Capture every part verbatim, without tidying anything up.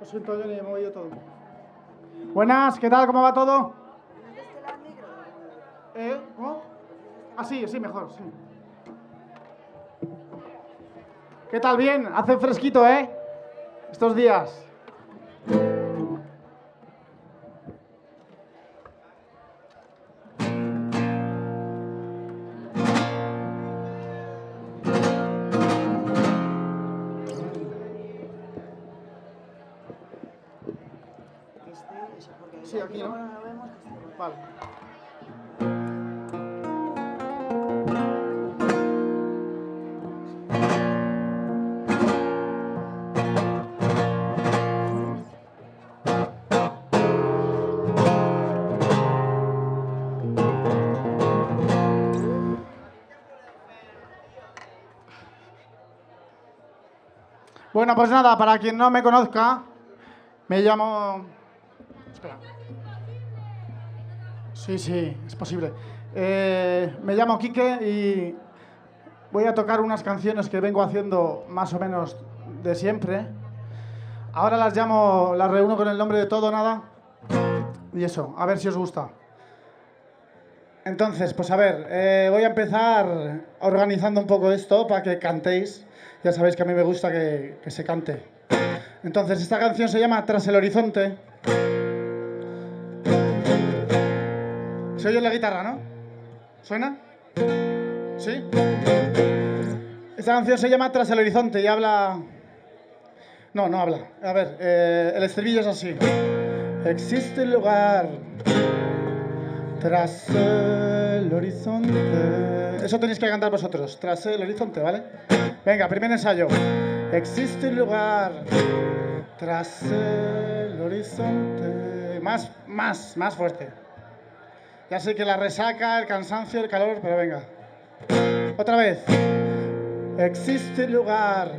Lo siento, yo ni me he movido todo. Buenas, ¿qué tal? ¿Cómo va todo? ¿Eh? ¿Cómo? Ah, sí, sí, mejor, sí. ¿Qué tal? Bien, hace fresquito, ¿eh? Estos días. Sí, aquí, ¿no? Vale. Bueno, pues nada, para quien no me conozca, me llamo... Espera. Sí, sí, es posible. Eh, me llamo Quique y voy a tocar unas canciones que vengo haciendo más o menos de siempre. Ahora las llamo, las reúno con el nombre de Todo Nada y eso, a ver si os gusta. Entonces, pues a ver, eh, voy a empezar organizando un poco esto para que cantéis. Ya sabéis que a mí me gusta que, que se cante. Entonces, esta canción se llama Tras el Horizonte. Se oye la guitarra, ¿no? ¿Suena? ¿Sí? Esta canción se llama Tras el Horizonte y habla... No, no habla. A ver, eh, el estribillo es así. Existe un lugar tras el horizonte. Eso tenéis que cantar vosotros. Tras el horizonte, ¿vale? Venga, primer ensayo. Existe un lugar tras el horizonte. Más, más, más fuerte. Ya sé que la resaca, el cansancio, el calor, pero venga. Otra vez. Existe un lugar.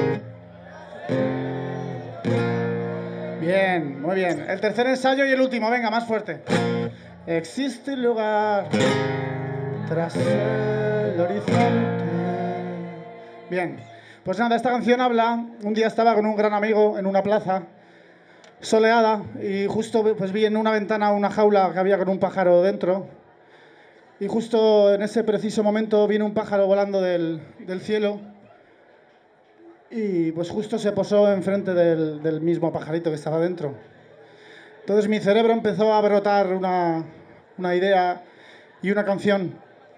Bien, muy bien. El tercer ensayo y el último, venga, más fuerte. Existe un lugar tras el horizonte. Bien, pues nada, esta canción habla... Un día estaba con un gran amigo en una plaza soleada y justo pues vi en una ventana una jaula que había con un pájaro dentro y justo en ese preciso momento vino un pájaro volando del, del cielo y pues justo se posó enfrente del, del mismo pajarito que estaba dentro. Entonces mi cerebro empezó a brotar una, una idea y una canción,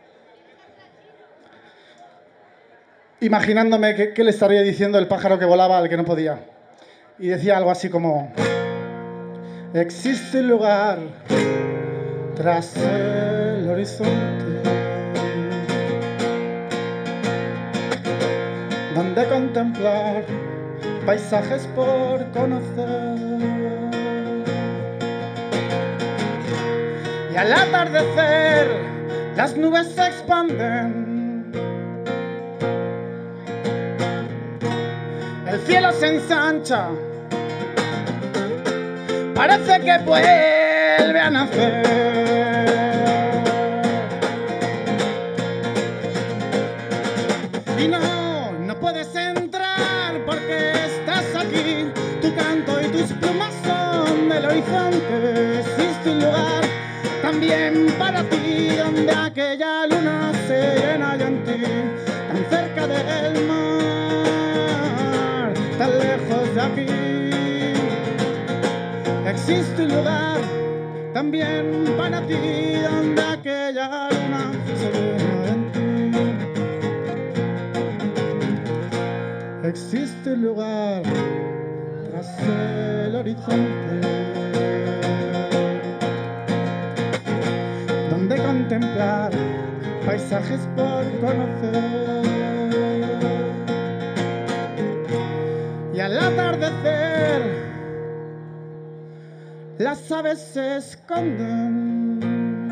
imaginándome qué, qué le estaría diciendo el pájaro que volaba al que no podía. Y decía algo así como: existe un lugar tras el horizonte donde contemplar paisajes por conocer. Y al atardecer las nubes se expanden, el cielo se ensancha, parece que vuelve a nacer. Y no, no puedes entrar porque estás aquí. Tu canto y tus plumas son del horizonte. Existe un lugar también para ti, donde aquella luna se llena ya en ti. Tan cerca del mar, tan lejos de aquí. Existe un lugar también para ti, donde aquella luna se llena en ti. Existe un lugar tras el horizonte donde contemplar paisajes por conocer. Y al atardecer las aves se esconden,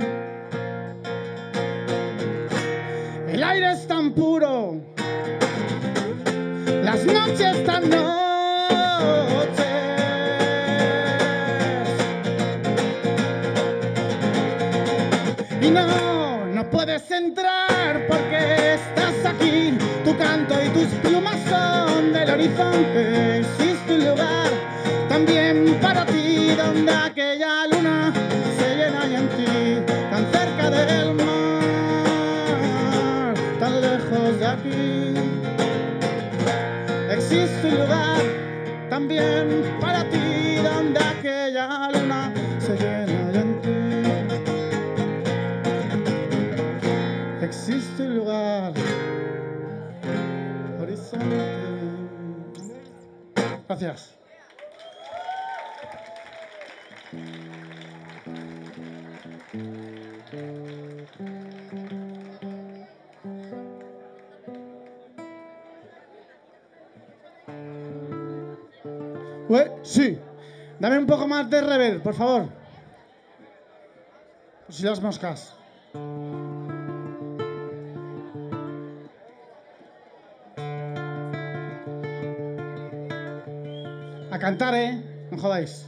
el aire es tan puro, las noches tan noches, y no, no puedes entrar porque estás aquí. Tu canto y tus plumas son del horizonte. Existe un lugar también también para ti, donde aquella luna se llena de en ti. Existe un lugar, horizonte. Gracias. Ué, sí. Dame un poco más de reverb, por favor. Por si las moscas. A cantar, ¿eh? No jodáis.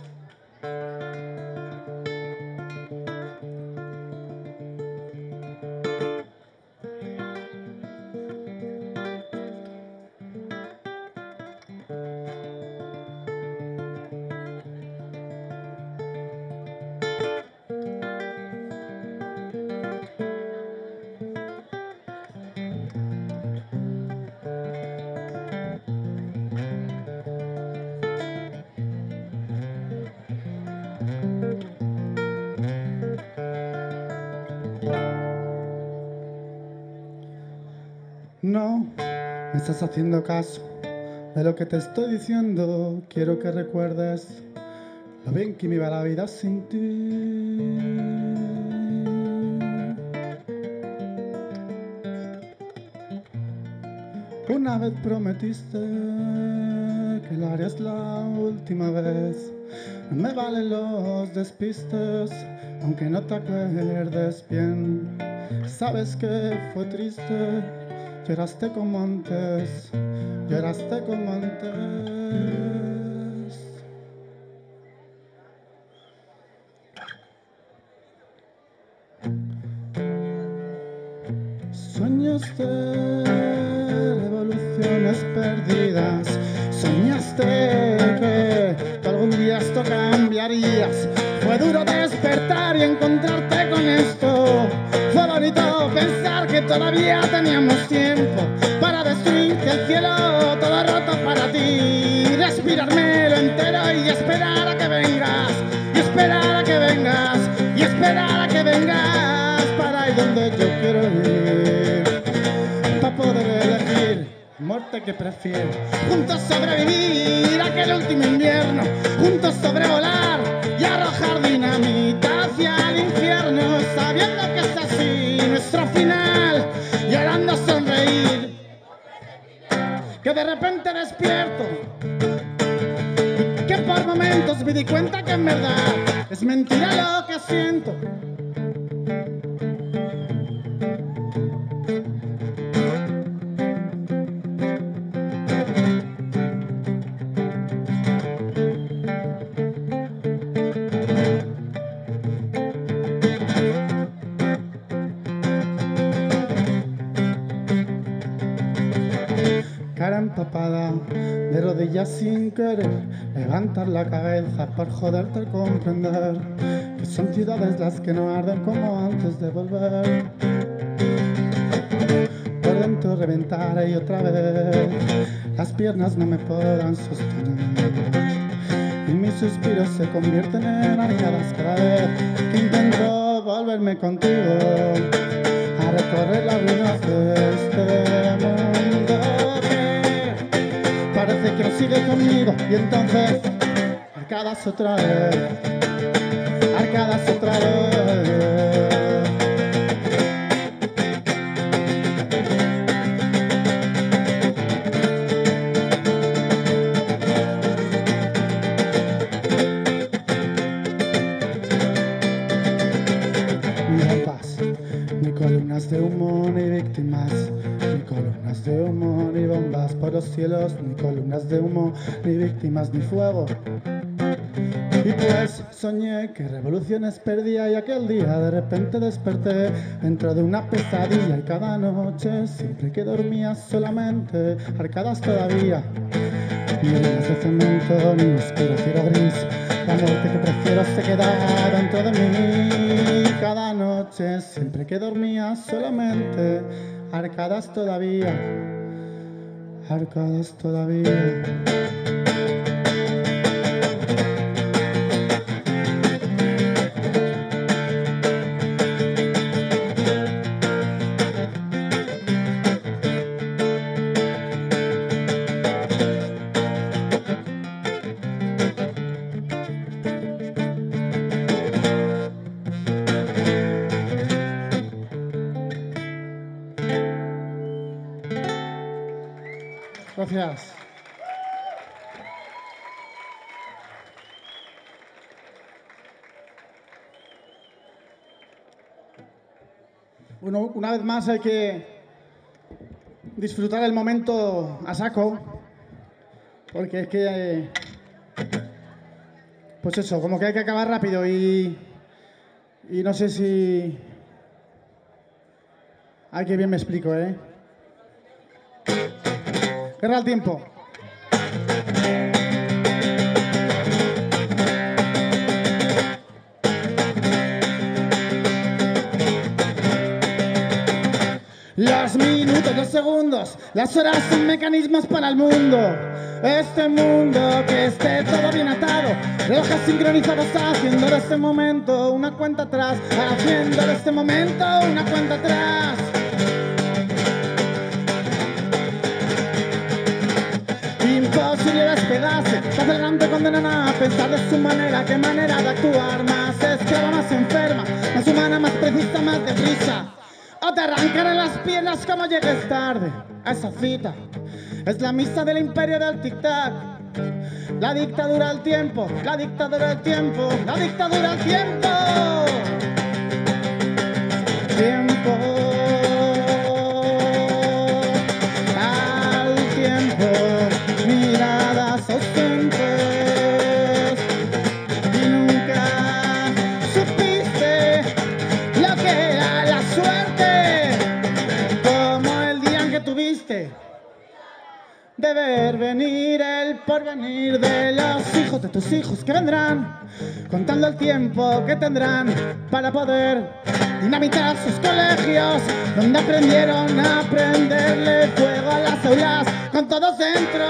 No me estás haciendo caso de lo que te estoy diciendo. Quiero que recuerdes lo bien que me iba la vida sin ti. Una vez prometiste que lo harías la última vez. No me valen los despistes, aunque no te acuerdes bien. Sabes que fue triste. Lloraste como antes, lloraste como antes. Sueños de revoluciones perdidas. Soñaste que tú algún día esto cambiarías. Fue duro despertar y encontrarte con esto. Fue bonito pensar que todavía teníamos tiempo para destruirte el cielo todo roto para ti. Respirármelo entero y esperar a que vengas. Y esperar a que vengas. Y esperar a que vengas para ir donde yo quiero ir. Para poder elegir muerte que prefiero. Juntos sobrevivir aquel último invierno. Juntos sobrevolar y arrojar dinamita hacia el infierno. Sabiendo que es así nuestro final. Llorando sonreír. Que de repente despierto. Que por momentos me di cuenta que en verdad es mentira lo que siento. Cara empapada, de rodillas sin querer, levantar la cabeza por joderte al comprender que son ciudades las que no arden como antes de volver. Por dentro reventar y otra vez, las piernas no me podrán sostener y mis suspiros se convierten en arcadas cada vez que intento volverme contigo a recorrer las ruinas de este mundo. Parece que no sigue conmigo y entonces arcadas otra vez, arcadas otra vez. Ni paz, ni columnas de humo, ni víctimas. Ni columnas de humo, ni bombas por los cielos, ni columnas de humo, ni víctimas, ni fuego. Y pues soñé que revoluciones perdía y aquel día de repente desperté dentro de una pesadilla y cada noche siempre que dormía solamente arcadas todavía. Ni líneas de cemento, ni un oscuro cielo gris. La muerte que prefiero se queda dentro de mí. Cada noche siempre que dormía solamente arcadas todavía, arcadas todavía. gracias. Bueno, una vez más hay que disfrutar el momento a saco, porque es que, pues eso, como que hay que acabar rápido y, y no sé si... Ay, qué bien me explico, ¿eh? Guerra al tiempo. Los minutos, los segundos, las horas son mecanismos para el mundo. Este mundo que esté todo bien atado, relojes sincronizados haciendo de este momento una cuenta atrás, haciendo de este momento una cuenta atrás. Imposible despegarse, se adelante condenan a pensar de su manera, qué manera de actuar, más esclava, más enferma, más humana, más precisa, más deprisa. O te arrancarán las piernas como llegues tarde a esa cita. Es la misa del imperio del tic-tac. La dictadura del tiempo, la dictadura del tiempo, la dictadura del tiempo. Tiempo. Al tiempo. Miradas ausentes. Y nunca supiste lo que era la suerte. Como el día en que tuviste de ver venir el porvenir de los hijos de tus hijos que vendrán, contando el tiempo que tendrán para poder dinamitar sus colegios, donde aprendieron a prenderle fuego a las aulas, con todos dentro,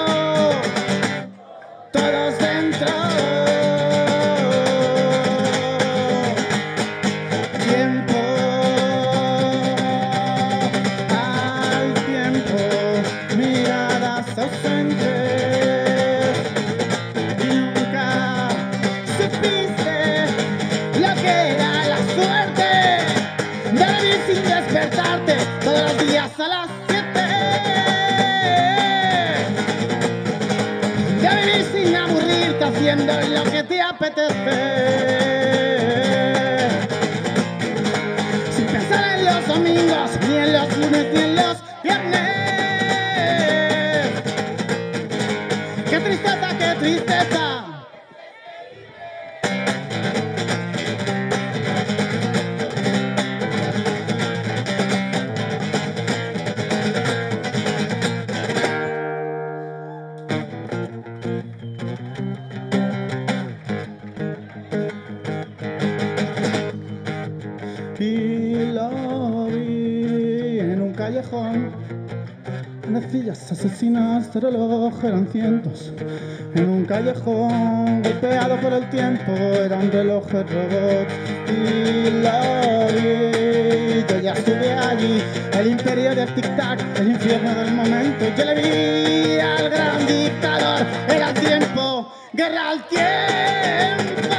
todos dentro. Tiempo. Al tiempo. Miradas ausentes. Y nunca supiste lo que era la suerte de vivir sin despertarte todos los días a las siete, de vivir sin aburrirte haciendo lo que te apetece, sin pensar en los domingos, ni en los lunes, ni en los viernes. ¡Qué tristeza, qué tristeza! Y lo vi en un callejón, necias asesinas de reloj eran cientos. En un callejón golpeado por el tiempo eran relojes robots. Y lo vi, yo ya estuve allí, el imperio del tic-tac, el infierno del momento. Yo le vi al gran dictador, era el tiempo, guerra al tiempo.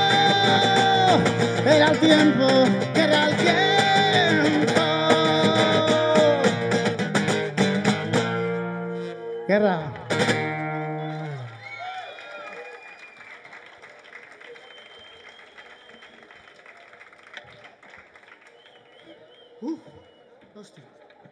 Era el tiempo, guerra al tiempo. Guerra. Uf, hostia.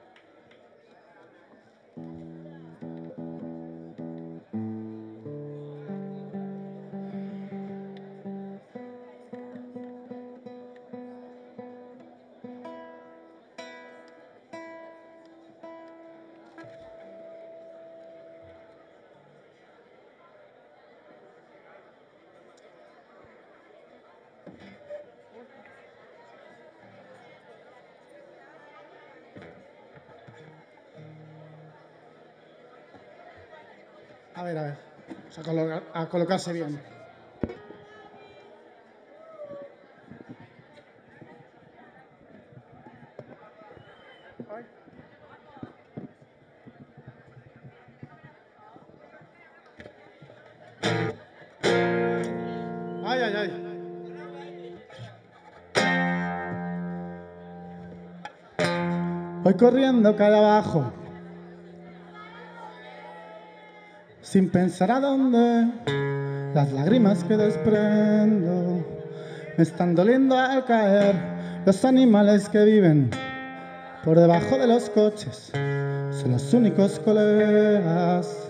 A ver, a ver. Vamos a, colocar, a colocarse bien. Ay, ay, ay. Voy corriendo cara abajo. sin pensar a dónde. Las lágrimas que desprendo me están doliendo al caer. Los animales que viven por debajo de los coches son los únicos colegas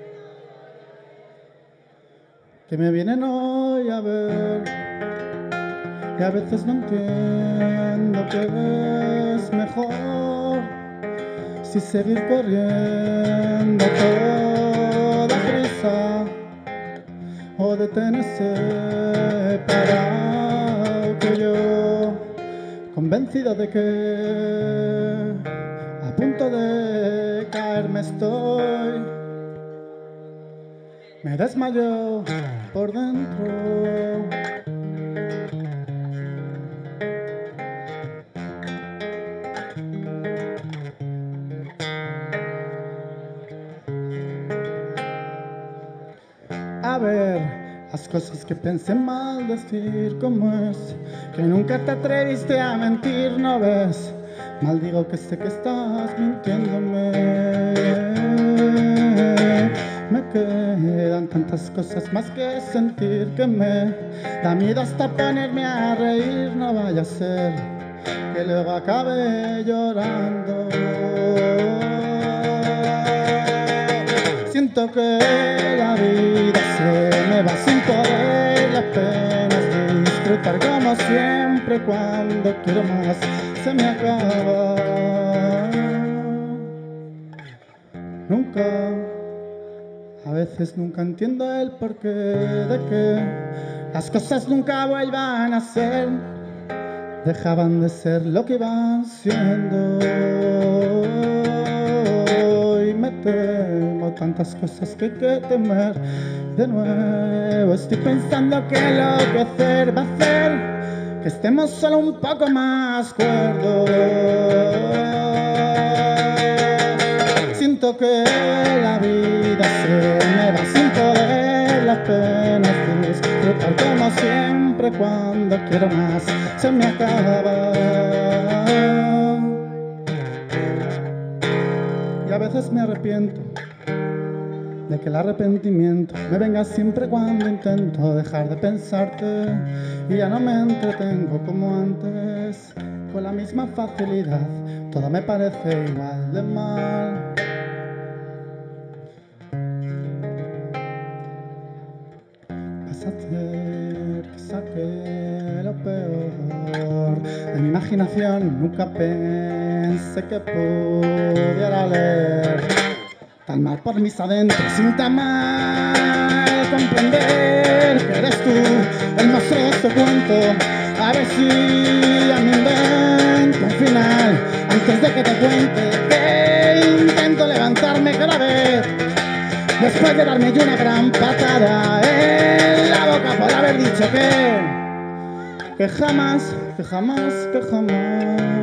que me vienen hoy a ver. Y a veces no entiendo que es mejor si seguir corriendo a toda prisa o detenerse para que yo, convencido de que a punto de caerme estoy, me desmayo por dentro. A ver, las cosas que pensé mal decir, ¿cómo es? Que nunca te atreviste a mentir, ¿no ves? Maldigo que sé que estás mintiéndome. Me quedan tantas cosas más que sentir que me da miedo hasta ponerme a reír. No vaya a ser que luego acabe llorando. Siento que la vida se me va sin poder apenas disfrutar como siempre. Cuando quiero más se me acaba. Nunca, a veces nunca entiendo el porqué de que las cosas nunca vuelvan a ser, dejaban de ser lo que iban siendo. Y me temo tantas cosas que hay que temer. De nuevo estoy pensando que enloquecer va a hacer que estemos solo un poco más cuerdos. Siento que la vida se me va sin poder las penas disfrutar como siempre. Cuando quiero más se me acaba. Y a veces me arrepiento de que el arrepentimiento me venga siempre cuando intento dejar de pensarte. Y ya no me entretengo como antes, con la misma facilidad, todo me parece igual de mal. Vas a hacer que saque lo peor de mi imaginación. Nunca pensé que pudiera leer tan mal por mis adentros, sin tan mal comprender que eres tú el monstruo de este cuento. A ver si ya me invento un final antes de que te cuente que intento levantarme cada vez después de darme yo una gran patada en la boca por haber dicho que que jamás, que jamás, que jamás.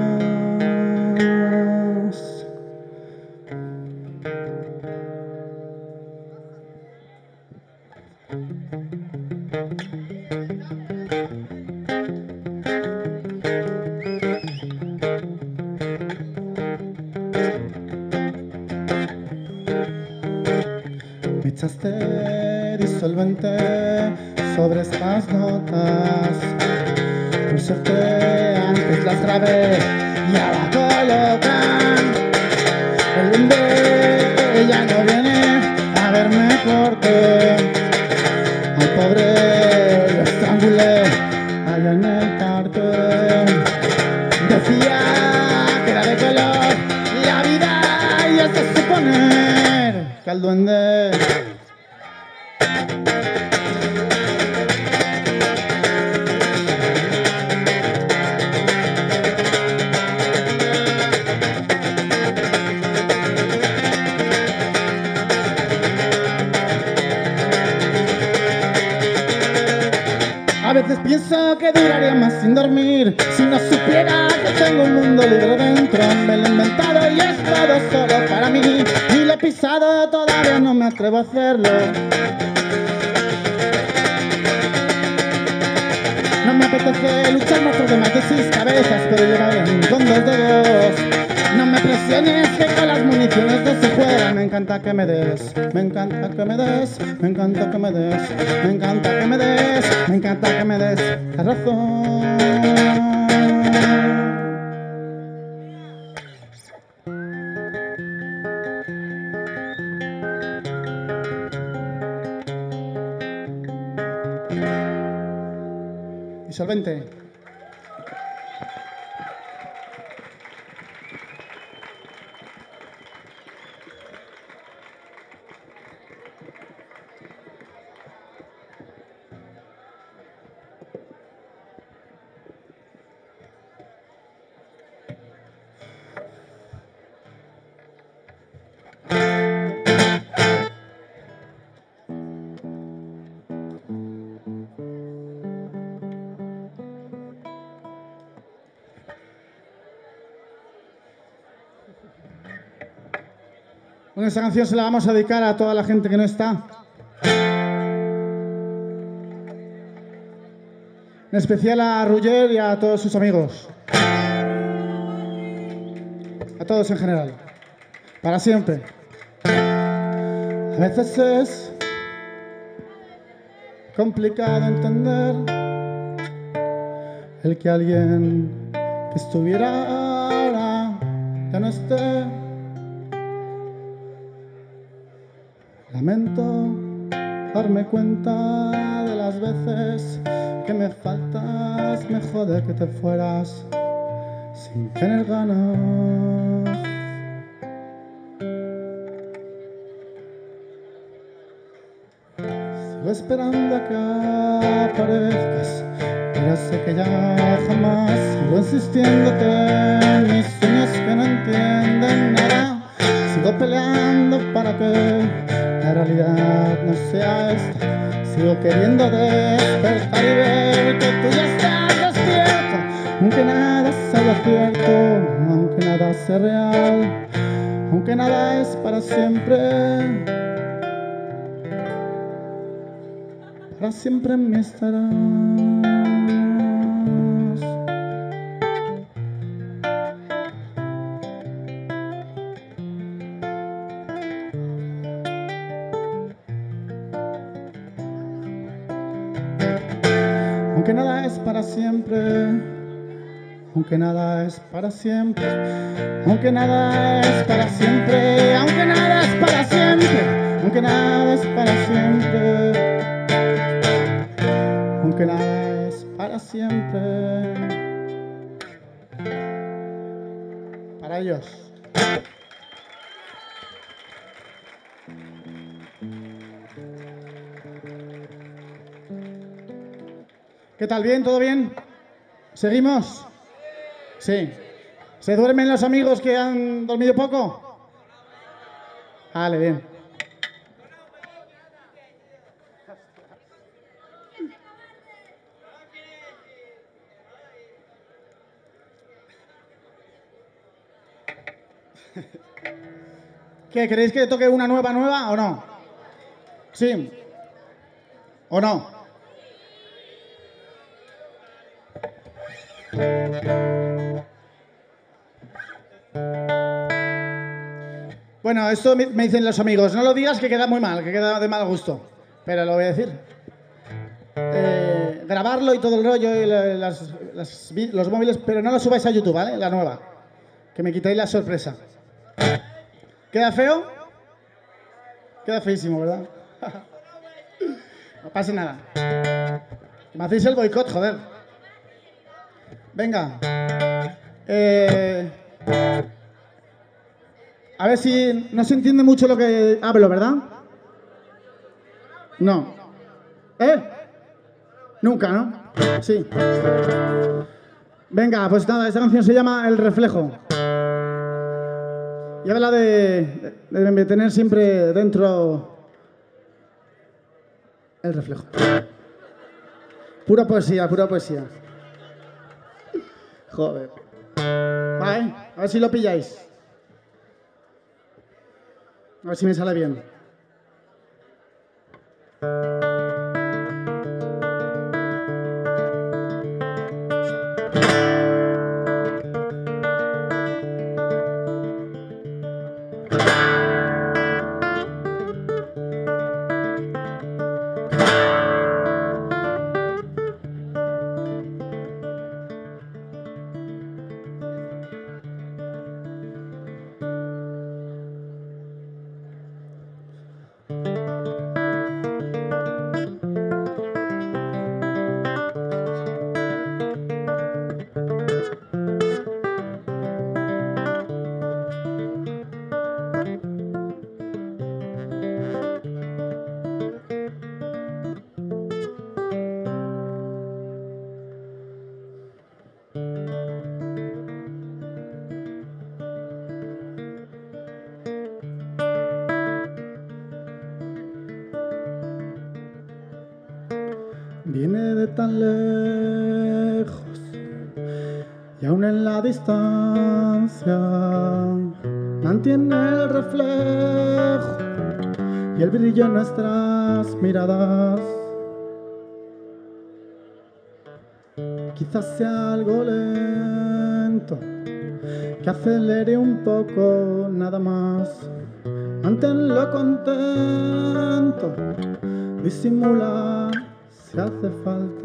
Me echaste disolvente sobre estas notas, por suerte antes las grabé y ahora colocan el donde ella no viene a verme porque al pobre lo estrangulé allá en el parque. Decía que era de color la vida y hasta suponer que al duende a veces pienso que duraría más sin dormir si no supiera que tengo un mundo libre dentro. Me lo he inventado y es todo solo para mí y lo he pisado, todavía no me atrevo a hacerlo. No me apetece parece luchar monstruos de más de seis cabezas, pero yo no con dos dedos. No me presiones que con las municiones no se juegan. Me encanta que me des, me encanta que me des, me encanta que me des, me encanta que me des, me encanta que me des la razón. Disolvente. Bueno, esta canción se la vamos a dedicar a toda la gente que no está. En especial a Roger y a todos sus amigos. A todos en general. Para siempre. A veces es complicado entender el que alguien que estuviera ahora ya no esté. Lamento darme cuenta de las veces que me faltas, me jode que te fueras sin tener ganas. Sigo esperando a que aparezcas, pero sé que ya jamás. Sigo insistiéndote en mis sueños que no entienden nada. Sigo peleando para que la realidad no sea esta. Sigo queriendo despertar y ver que tú ya estás despierto. Aunque nada sea cierto, aunque nada sea real, aunque nada es para siempre, para siempre en mí estarás. Aunque nada es para siempre, aunque nada es para siempre, aunque nada es para siempre, aunque nada es para siempre, aunque nada es para siempre, aunque nada es para siempre, para ellos. ¿Qué tal? ¿Bien? ¿Todo bien? ¿Seguimos? Sí. ¿Se duermen los amigos que han dormido poco? Vale, bien. ¿Qué? ¿Queréis que toque una nueva nueva o no? ¿Sí? ¿O no? Bueno, esto me dicen los amigos. No lo digas que queda muy mal, que queda de mal gusto. Pero lo voy a decir. Eh, grabarlo y todo el rollo y las, las, los móviles, pero no lo subáis a YouTube, ¿vale? La nueva. Que me quitéis la sorpresa. ¿Queda feo? Queda feísimo, ¿verdad? No pasa nada. Me hacéis el boicot, joder. Venga. Eh, a ver si no se entiende mucho lo que hablo, ¿verdad? No. ¿Eh? Nunca, ¿no? Sí. Venga, pues nada, esta canción se llama El Reflejo. Y habla de, de, de tener siempre dentro el reflejo. Pura poesía, pura poesía. Joder. Vale, a ver si lo pilláis. A ver si me sale bien. Viene de tan lejos y aún en la distancia mantiene el reflejo y el brillo en nuestras miradas. Quizás sea algo lento, que acelere un poco nada más. Manténlo contento, disimula si hace falta.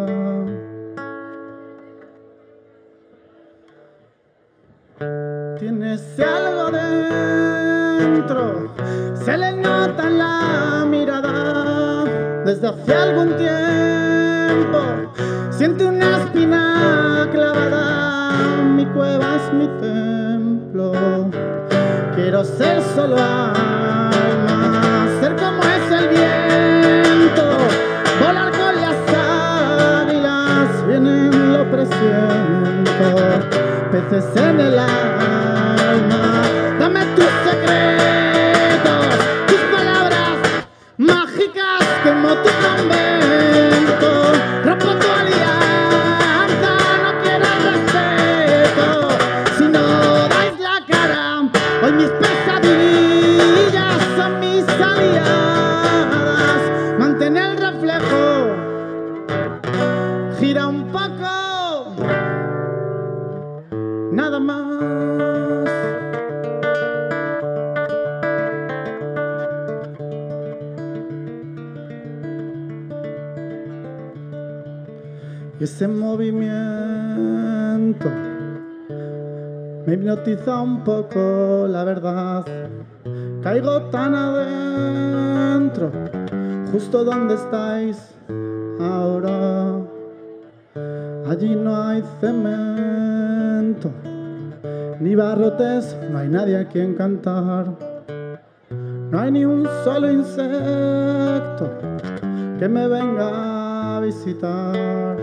Tienes algo dentro, se le nota en la mirada. Desde hace algún tiempo siente una espina clavada. Mi cueva es mi templo, quiero ser solo alma, ser como es el viento, volar con las águilas, vienen lo presiento, peces en el alma. Dame tus secretos, tus palabras mágicas como tu convento. Rompo tu alianza, no quiero respeto si no dais la cara. Hoy mis pesadillas son mis aliadas. Mantén el reflejo, gira un poco, nada más. Y ese movimiento me hipnotiza un poco, la verdad. Caigo tan adentro, justo donde estáis ahora. Allí no hay cemento, ni barrotes, no hay nadie a quien cantar. No hay ni un solo insecto que me venga a visitar.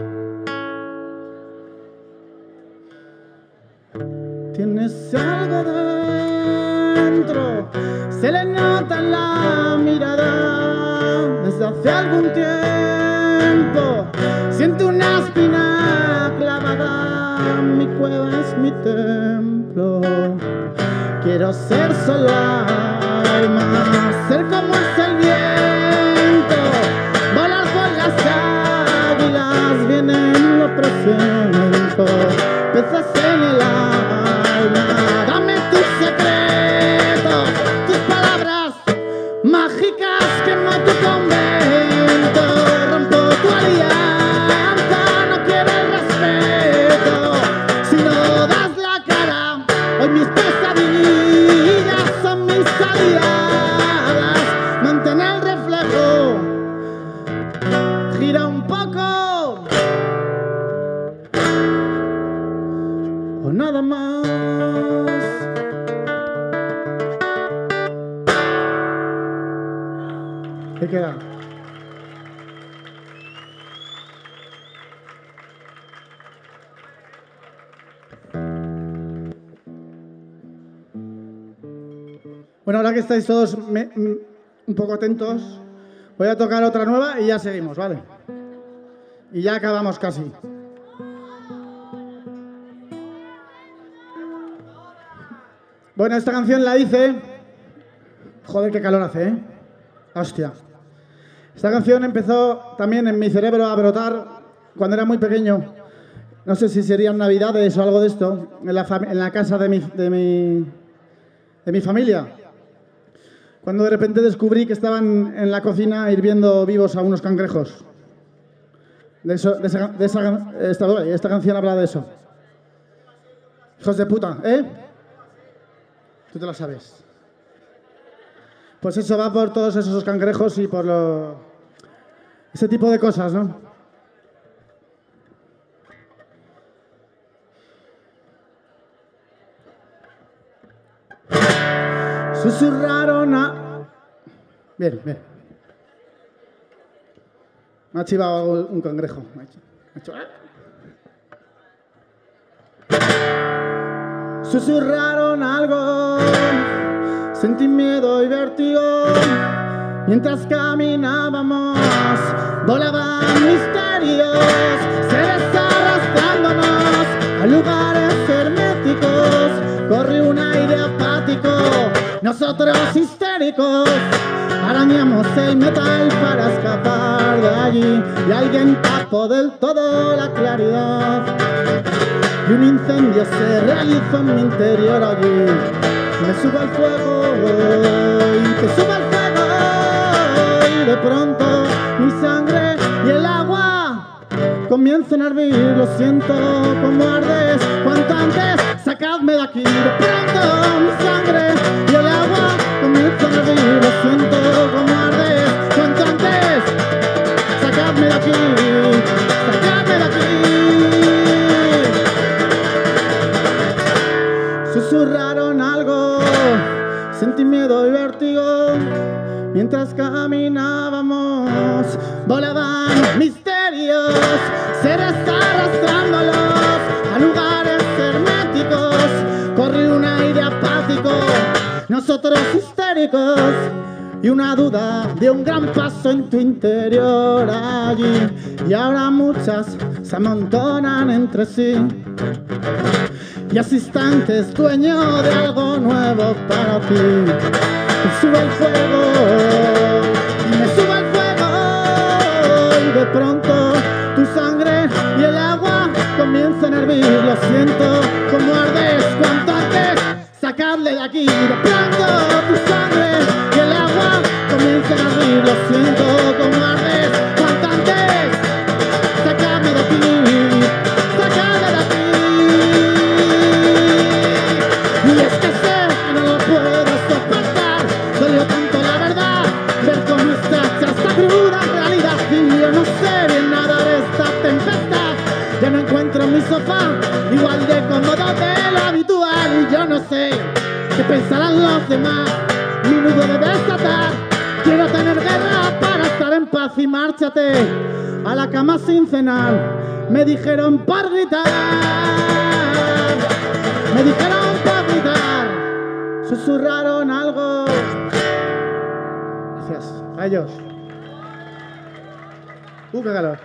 Tienes algo dentro, se le nota en la mirada. Desde hace algún tiempo siento una espina clavada. Mi cueva es mi templo, quiero ser solo alma, ser como es el viento, volar con las águilas, vienen lo presiento, peces en el alma. Dame tus secretos, tus palabras mágicas, quemo tu convento. Rompo tu alianza, no quiero el respeto si no das la cara. Hoy mis pesadillas son mis aliadas. Mantén el reflejo, gira un poco o nada más. ¿Qué queda? Bueno, ahora que estáis todos me, me, un poco atentos, voy a tocar otra nueva y ya seguimos, ¿vale? Y ya acabamos casi. Bueno, esta canción la hice... Joder, qué calor hace, ¿eh? Hostia. Esta canción empezó también en mi cerebro a brotar cuando era muy pequeño. No sé si serían navidades o algo de esto, en la, en la casa de mi, de, mi, de mi familia. Cuando de repente descubrí que estaban en la cocina hirviendo vivos a unos cangrejos. De eso, de esa, de esa, esta, esta canción habla de eso. Hijos de puta, ¿eh? Tú te lo sabes. Pues eso va por todos esos cangrejos y por lo... ese tipo de cosas, ¿no? Susurraron a... Bien, bien. Me ha chivado un cangrejo. Me ha hecho... Me ha hecho... Susurraron algo, sentí miedo y vértigo. Mientras caminábamos, volaban misterios nosotros histéricos arañamos el metal para escapar de allí y alguien tapó del todo la claridad y un incendio se realizó en mi interior allí. Me subo al fuego y te subo al fuego y de pronto mi sangre y el agua comienzan a hervir. Lo siento como ardes, cuanto antes sacadme de aquí. De pronto mi sangre y el agua comienzan a hervir. Lo siento como ardes, cuanto antes sacadme de aquí, sacadme de aquí. Susurraron algo, sentí miedo y vértigo mientras caminábamos. Volaban misterios, seres arrastrándolos a lugares herméticos. Corrió un aire apático, nosotros histéricos, y una duda de un gran paso en tu interior allí. Y ahora muchas se amontonan entre sí y asistentes, dueño de algo nuevo para ti. Me subo al fuego, me subo al fuego y de pronto tu sangre y el agua comienzan a hervir. Lo siento como ardes, cuanto antes sacadle de aquí. De pronto tu sangre y el agua comienzan a hervir. Lo siento como ardes, cuanto antes sacadme de aquí, sacadme de aquí. Y es que sé que no lo puedo soportar, dolió tanto la verdad, ver cómo está hecha esta cruda realidad. Y yo no sé bien nada de esta tempestad, ya no encuentro mi sofá igual de cómodo de lo habitual. Y yo no sé qué pensarán los demás, mi nudo debe desatar. Quiero tener guerra para estar en paz y márchate a la cama sin cenar. Me dijeron por gritar, me dijeron por gritar, susurraron algo. Gracias a ellos. Uh, qué calor.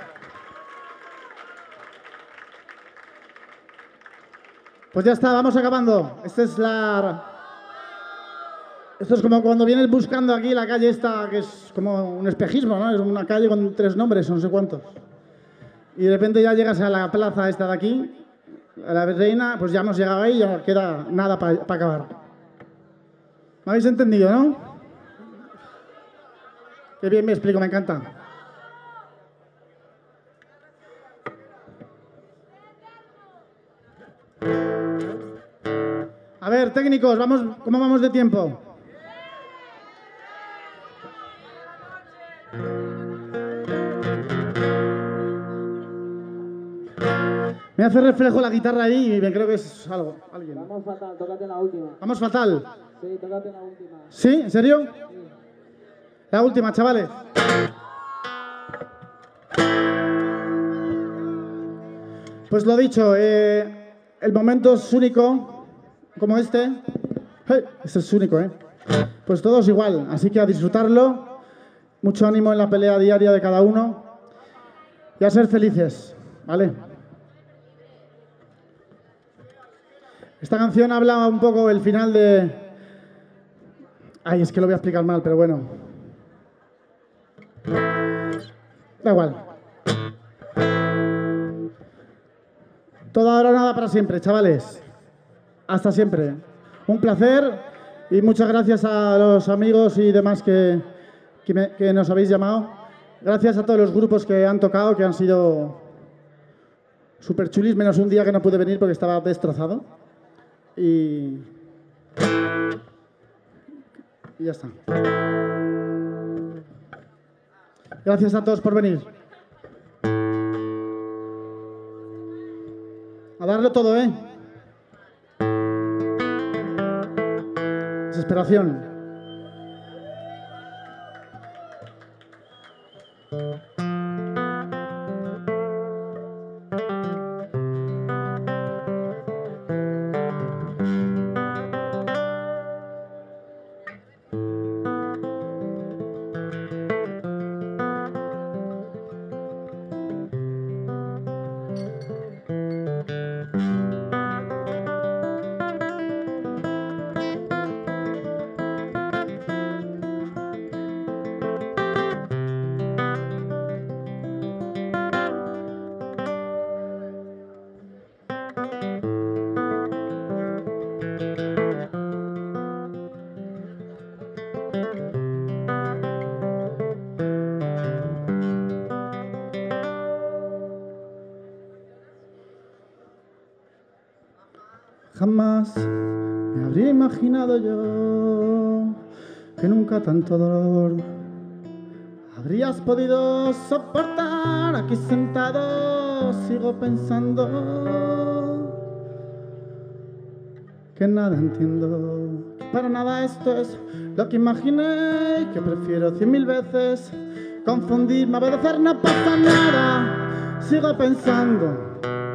Pues ya está, vamos acabando. Esta es la... Esto es como cuando vienes buscando aquí la calle esta, que es como un espejismo, ¿no? Es una calle con tres nombres, no sé cuántos. Y de repente ya llegas a la plaza esta de aquí, a la Reina, pues ya hemos llegado ahí y ya queda nada para pa acabar. ¿Me habéis entendido, no? Qué bien me explico, me encanta. A ver, técnicos, vamos, ¿cómo vamos de tiempo? Me hace reflejo la guitarra ahí y me creo que es algo, alguien. Vamos fatal, tócate la última. ¿Vamos fatal? Sí, tócate la última. ¿Sí? ¿En serio? Sí. La última, chavales. Pues lo dicho, eh, el momento es único, como este. Hey, este es único, ¿eh? Pues todos igual, así que a disfrutarlo. Mucho ánimo en la pelea diaria de cada uno. Y a ser felices, ¿vale? Esta canción habla un poco el final de... Ay, es que lo voy a explicar mal, pero bueno. Da igual. Todo ahora, nada para siempre, chavales. Hasta siempre. Un placer y muchas gracias a los amigos y demás que, que, me, que nos habéis llamado. Gracias a todos los grupos que han tocado, que han sido súper chulis, menos un día que no pude venir porque estaba destrozado. Y... y ya está. Gracias a todos por venir. A darlo todo, ¿eh? Desesperación. Jamás me habría imaginado yo que nunca tanto dolor habrías podido soportar. Aquí sentado sigo pensando que nada entiendo, que para nada esto es lo que imaginé y que prefiero cien mil veces confundirme, obedecer, no pasa nada. Sigo pensando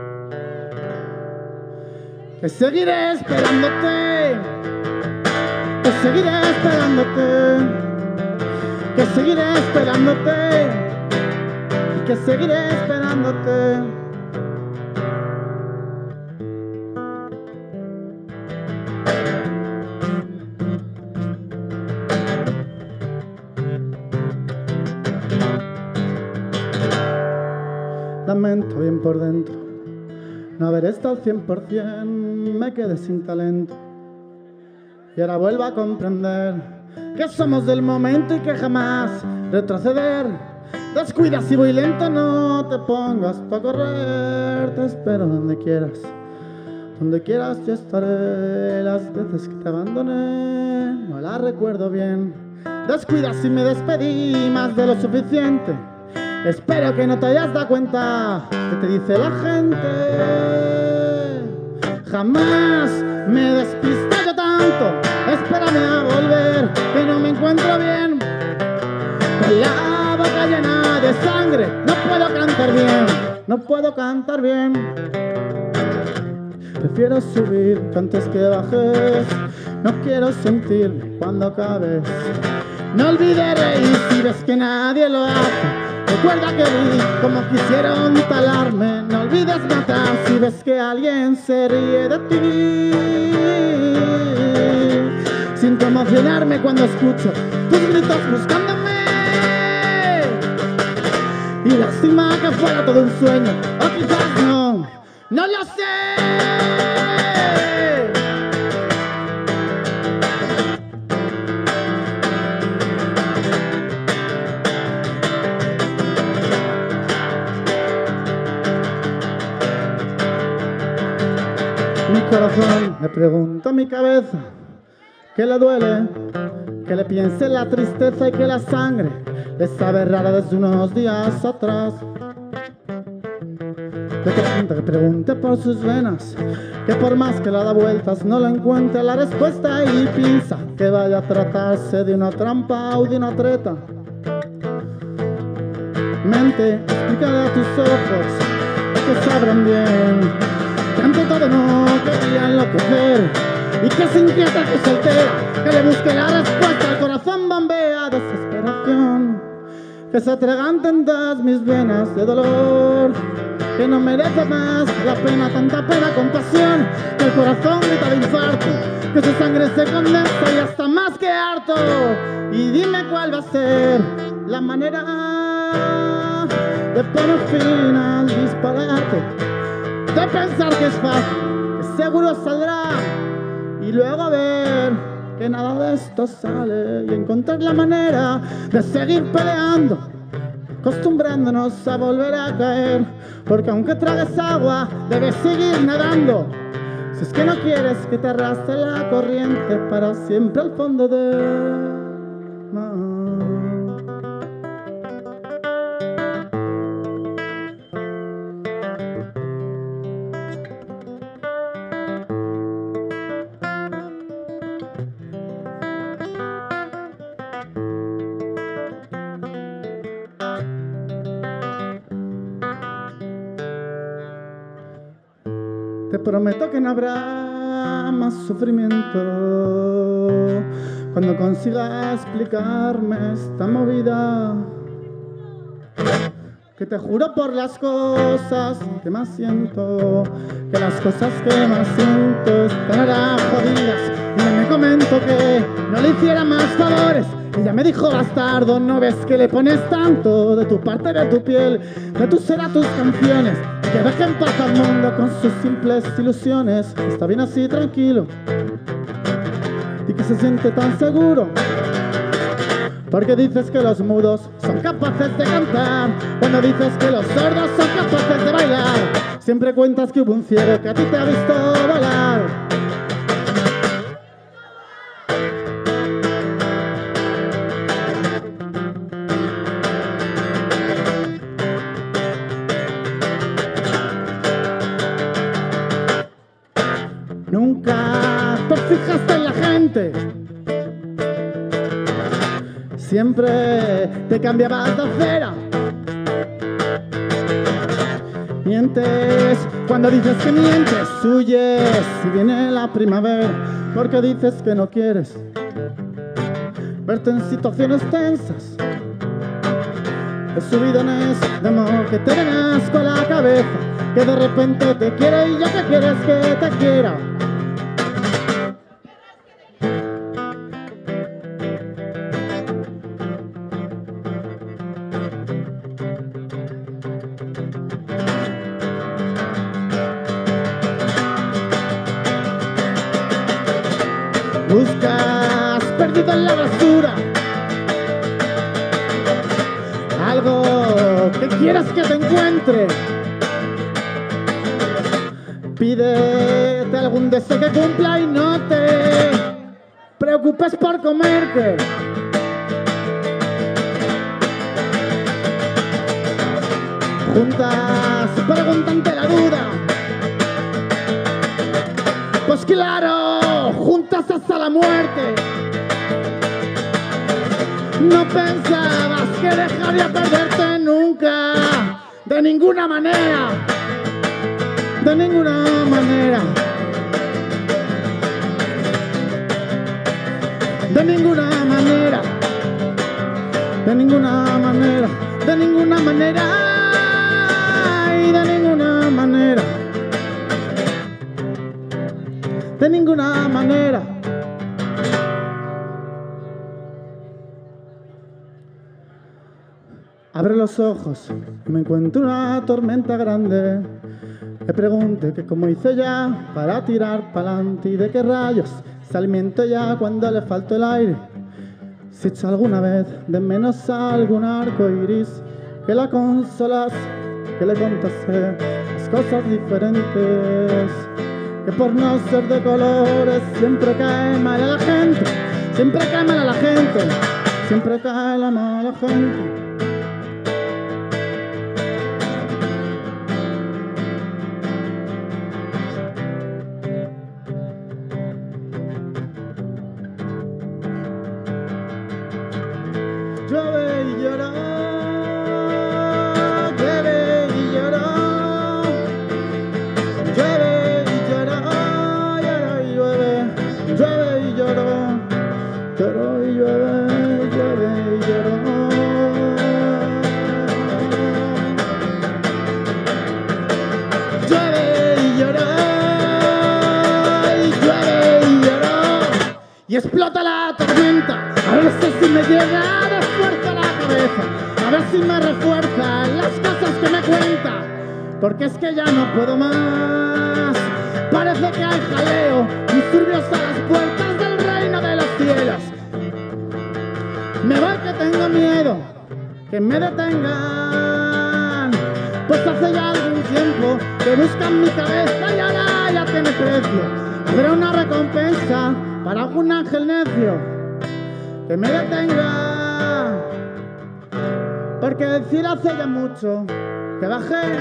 que seguiré esperándote, que seguiré esperándote, que seguiré esperándote y que seguiré esperándote. Lamento bien por dentro no haber estado al cien por cien, me quedé sin talento y ahora vuelvo a comprender que somos del momento y que jamás retroceder. Descuida si voy lento, no te pongas tú a correr, te espero donde quieras, donde quieras yo estaré. Las veces que te abandoné no las recuerdo bien. Descuida si me despedí más de lo suficiente. Espero que no te hayas dado cuenta que te dice la gente. Jamás me despisto yo tanto, espérame a volver, que no me encuentro bien. Con la boca llena de sangre, no puedo cantar bien, no puedo cantar bien. Prefiero subir antes que bajes, no quiero sentirme cuando acabes. No olvidaré y si ves que nadie lo hace, recuerda que vi como quisieron talarme. No olvides matar si ves que alguien se ríe de ti. Siento emocionarme cuando escucho tus gritos buscándome. Y lástima que fuera todo un sueño, o quizás no, no lo sé. Mi corazón le pregunta a mi cabeza que le duele, que le piense la tristeza y que la sangre le sabe rara desde unos días atrás. Le pregunta que pregunte por sus venas, que por más que la da vueltas no le encuentre la respuesta y piensa que vaya a tratarse de una trampa o de una treta. Mente, explícale a tus ojos que sabrán bien que ante todo no quería enloquecer y que se inquieta, que se altera, que le busque la respuesta. El corazón bombea desesperación, que se atraganten todas mis venas de dolor, que no merece más la pena, tanta pena, compasión, que el corazón grita de infarto, que su sangre se condensa y está más que harto. Y dime cuál va a ser la manera de poner fin al disparate, de pensar que es fácil, que seguro saldrá, y luego ver que nada de esto sale, y encontrar la manera de seguir peleando, acostumbrándonos a volver a caer, porque aunque tragues agua, debes seguir nadando, si es que no quieres que te arrastre la corriente para siempre al fondo del mar. Te prometo que no habrá más sufrimiento cuando consiga explicarme esta movida. Que te juro por las cosas que más siento, que las cosas que más siento están ahora jodidas. Y me comento que no le hiciera más favores. Ella me dijo: bastardo, ¿no ves que le pones tanto de tu parte, de tu piel, de tu ser a tus canciones? Que deje en paz al mundo con sus simples ilusiones. Está bien así, tranquilo, y que se siente tan seguro, porque dices que los mudos son capaces de cantar, cuando dices que los sordos son capaces de bailar. Siempre cuentas que hubo un ciego que a ti te ha visto volar. Nunca te fijaste en la gente, siempre te cambiabas de acera. Mientes cuando dices que mientes, huyes si viene la primavera, porque dices que no quieres verte en situaciones tensas, de subidones de amor que te den asco a la cabeza, que de repente te quiere y ya que quieres que te quiera. Buscas perdido en la basura algo que quieras que te encuentre. Pídete algún deseo que cumpla y no te preocupes por comerte. Juntas preguntan ante la duda, pues claro, juntas hasta la muerte. No pensabas que dejaría perderte nunca, de ninguna manera, de ninguna manera, de ninguna manera, de ninguna manera, de ninguna manera, y de ninguna manera, de ninguna manera. Abro los ojos y me encuentro una tormenta grande. Le pregunté que cómo hice ya para tirar pa'lante y de qué rayos se alimenta ya cuando le falta el aire. Si echa alguna vez de menos a algún arco iris, que la consolas, que le contase las cosas diferentes, que por no ser de colores siempre cae mal a la gente, siempre cae mal a la gente, siempre cae la mala gente. Llueve y lloró, llueve y lloró, llueve y lloró, lloró y llueve, llueve y lloró, lloró y llueve, llueve y lloró. Llueve y lloró, y llueve y lloró, y explota la tormenta. A ver si me llega de fuerza a la cabeza, a ver si me refuerza las cosas que me cuenta, porque es que ya no puedo más. Parece que hay jaleo, disturbios a las puertas del reino de los cielos. Me voy que tengo miedo, que me detengan, pues hace ya algún tiempo que buscan mi cabeza y ahora ya tiene precio. Habrá una recompensa para algún ángel necio que me detenga, porque del cielo hace ya mucho que bajé.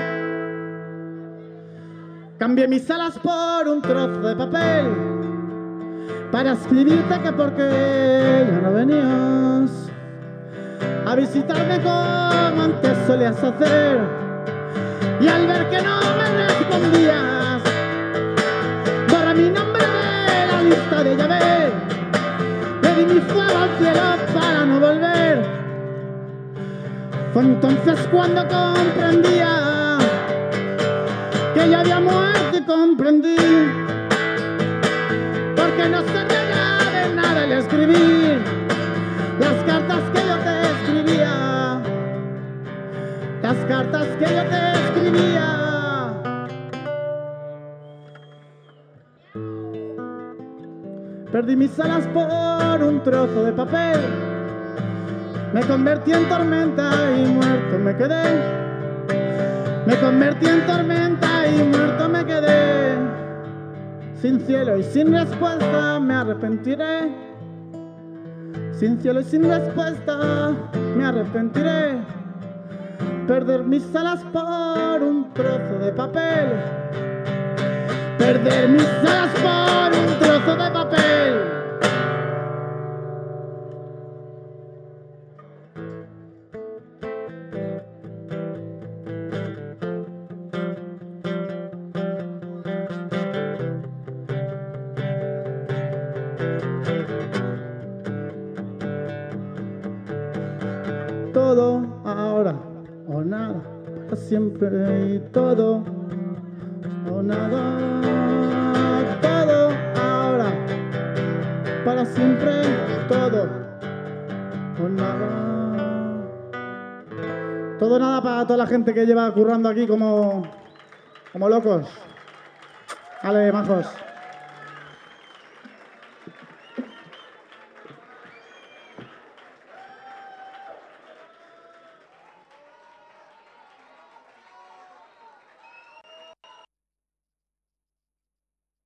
Cambié mis alas por un trozo de papel para escribirte que porque ya no venías a visitarme como antes solías hacer, y al ver que no me respondías borra mi nombre de la lista de llaves. Le di mi fuego al cielo para no volver. Fue entonces cuando comprendía que ya había muerto y comprendí, porque no servía ya de nada el escribir las cartas que yo te escribía, las cartas que yo te escribía. Perdí mis alas por un trozo de papel, me convertí en tormenta y muerto me quedé. Me convertí en tormenta y muerto me quedé. Sin cielo y sin respuesta me arrepentiré. Sin cielo y sin respuesta me arrepentiré. Perder mis alas por un trozo de papel. Perder mis alas por un siempre y todo o nada, todo ahora, para siempre, todo o nada. Todo o nada para toda la gente que lleva currando aquí como, como locos. Vale, majos.